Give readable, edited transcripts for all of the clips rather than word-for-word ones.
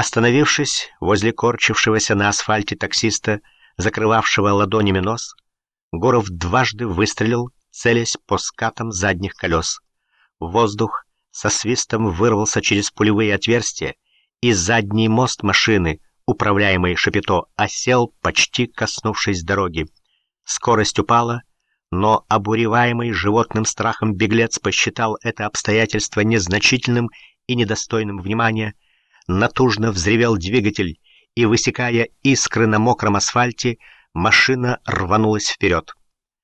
Остановившись возле корчившегося на асфальте таксиста, закрывавшего ладонями нос, Гуров дважды выстрелил, целясь по скатам задних колес. Воздух со свистом вырвался через пулевые отверстия, и задний мост машины, управляемый Шапито, осел, почти коснувшись дороги. Скорость упала, но обуреваемый животным страхом беглец посчитал это обстоятельство незначительным и недостойным внимания. Натужно взревел двигатель, и, высекая искры на мокром асфальте, машина рванулась вперед.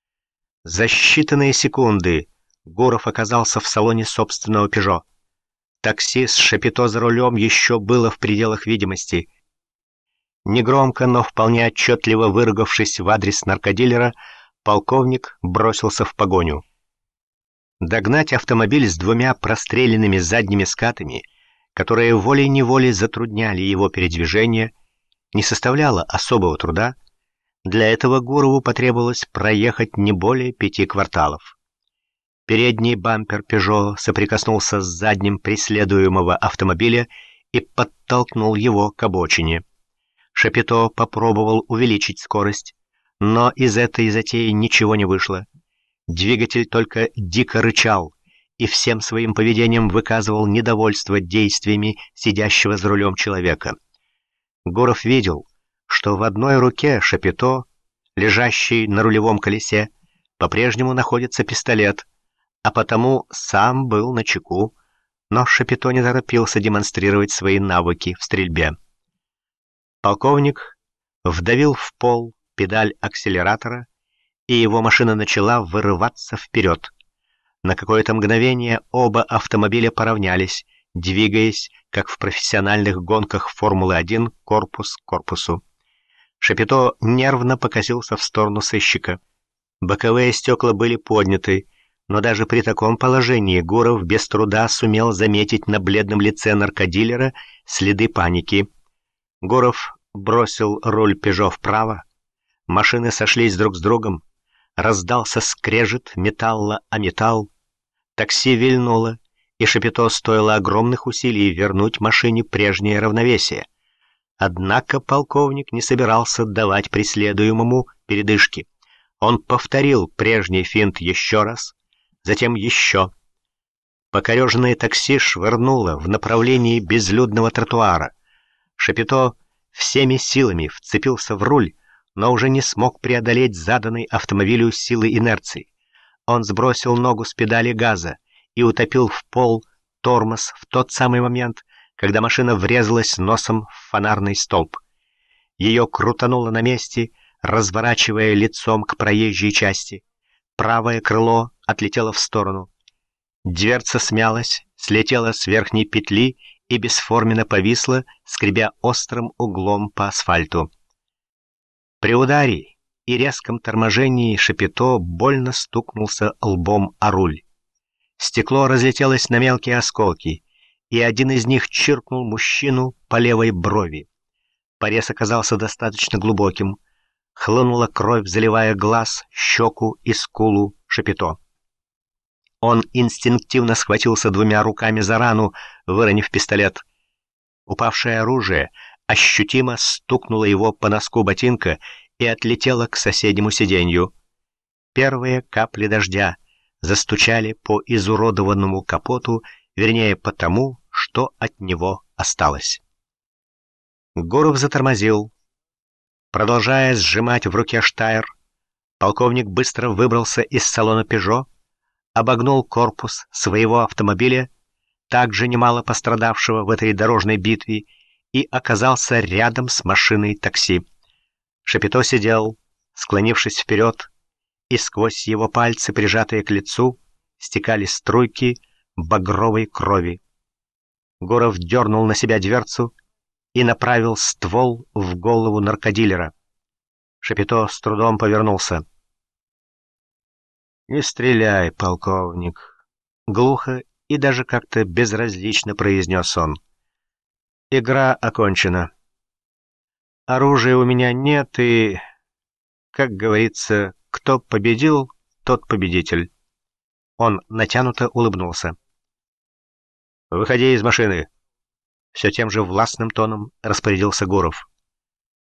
За считанные секунды Гуров оказался в салоне собственного «Пежо». Такси с Шапито за рулем еще было в пределах видимости. Негромко, но вполне отчетливо выругавшись в адрес наркодилера, полковник бросился в погоню. Догнать автомобиль с двумя простреленными задними скатами, которые волей-неволей затрудняли его передвижение, не составляло особого труда. Для этого Гурову потребовалось проехать не более 5 кварталов. Передний бампер «Пежо» соприкоснулся с задним преследуемого автомобиля и подтолкнул его к обочине. Шапито попробовал увеличить скорость, но из этой затеи ничего не вышло. Двигатель только дико рычал и всем своим поведением выказывал недовольство действиями сидящего за рулем человека. Гуров видел, что в одной руке Шапито, лежащий на рулевом колесе, по-прежнему находится пистолет, а потому сам был начеку, но Шапито не торопился демонстрировать свои навыки в стрельбе. Полковник вдавил в пол педаль акселератора, и его машина начала вырываться вперед. На какое-то мгновение оба автомобиля поравнялись, двигаясь, как в профессиональных гонках Формулы-1, корпус к корпусу. Шапито нервно покосился в сторону сыщика. Боковые стекла были подняты, но даже при таком положении Гуров без труда сумел заметить на бледном лице наркодилера следы паники. Гуров бросил руль «Пежо» вправо. Машины сошлись друг с другом. Раздался скрежет металла о металл. Такси вильнуло, и Шапито стоило огромных усилий вернуть машине прежнее равновесие. Однако полковник не собирался давать преследуемому передышки. Он повторил прежний финт еще раз, затем еще. Покореженное такси швырнуло в направлении безлюдного тротуара. Шапито всеми силами вцепился в руль, но уже не смог преодолеть заданной автомобилю силы инерции. Он сбросил ногу с педали газа и утопил в пол тормоз в тот самый момент, когда машина врезалась носом в фонарный столб. Ее крутануло на месте, разворачивая лицом к проезжей части. Правое крыло отлетело в сторону. Дверца смялась, слетела с верхней петли и бесформенно повисла, скребя острым углом по асфальту. При ударе и резком торможении Шапито больно стукнулся лбом о руль. Стекло разлетелось на мелкие осколки, и один из них чиркнул мужчину по левой брови. Порез оказался достаточно глубоким. Хлынула кровь, заливая глаз, щеку и скулу Шапито. Он инстинктивно схватился двумя руками за рану, выронив пистолет. Упавшее оружие ощутимо стукнуло его по носку ботинка и отлетело к соседнему сиденью. Первые капли дождя застучали по изуродованному капоту, вернее, по тому, что от него осталось. Гуров затормозил. Продолжая сжимать в руке штайр, полковник быстро выбрался из салона «Пежо», обогнул корпус своего автомобиля, также немало пострадавшего в этой дорожной битве, и оказался рядом с машиной такси. Шапито сидел, склонившись вперед, и сквозь его пальцы, прижатые к лицу, стекали струйки багровой крови. Гуров дернул на себя дверцу и направил ствол в голову наркодилера. Шапито с трудом повернулся. «Не стреляй, полковник», — глухо и даже как-то безразлично произнес он. «Игра окончена. Оружия у меня нет, и, как говорится, кто победил, тот победитель». Он натянуто улыбнулся. «Выходи из машины. Все тем же властным тоном распорядился Гуров.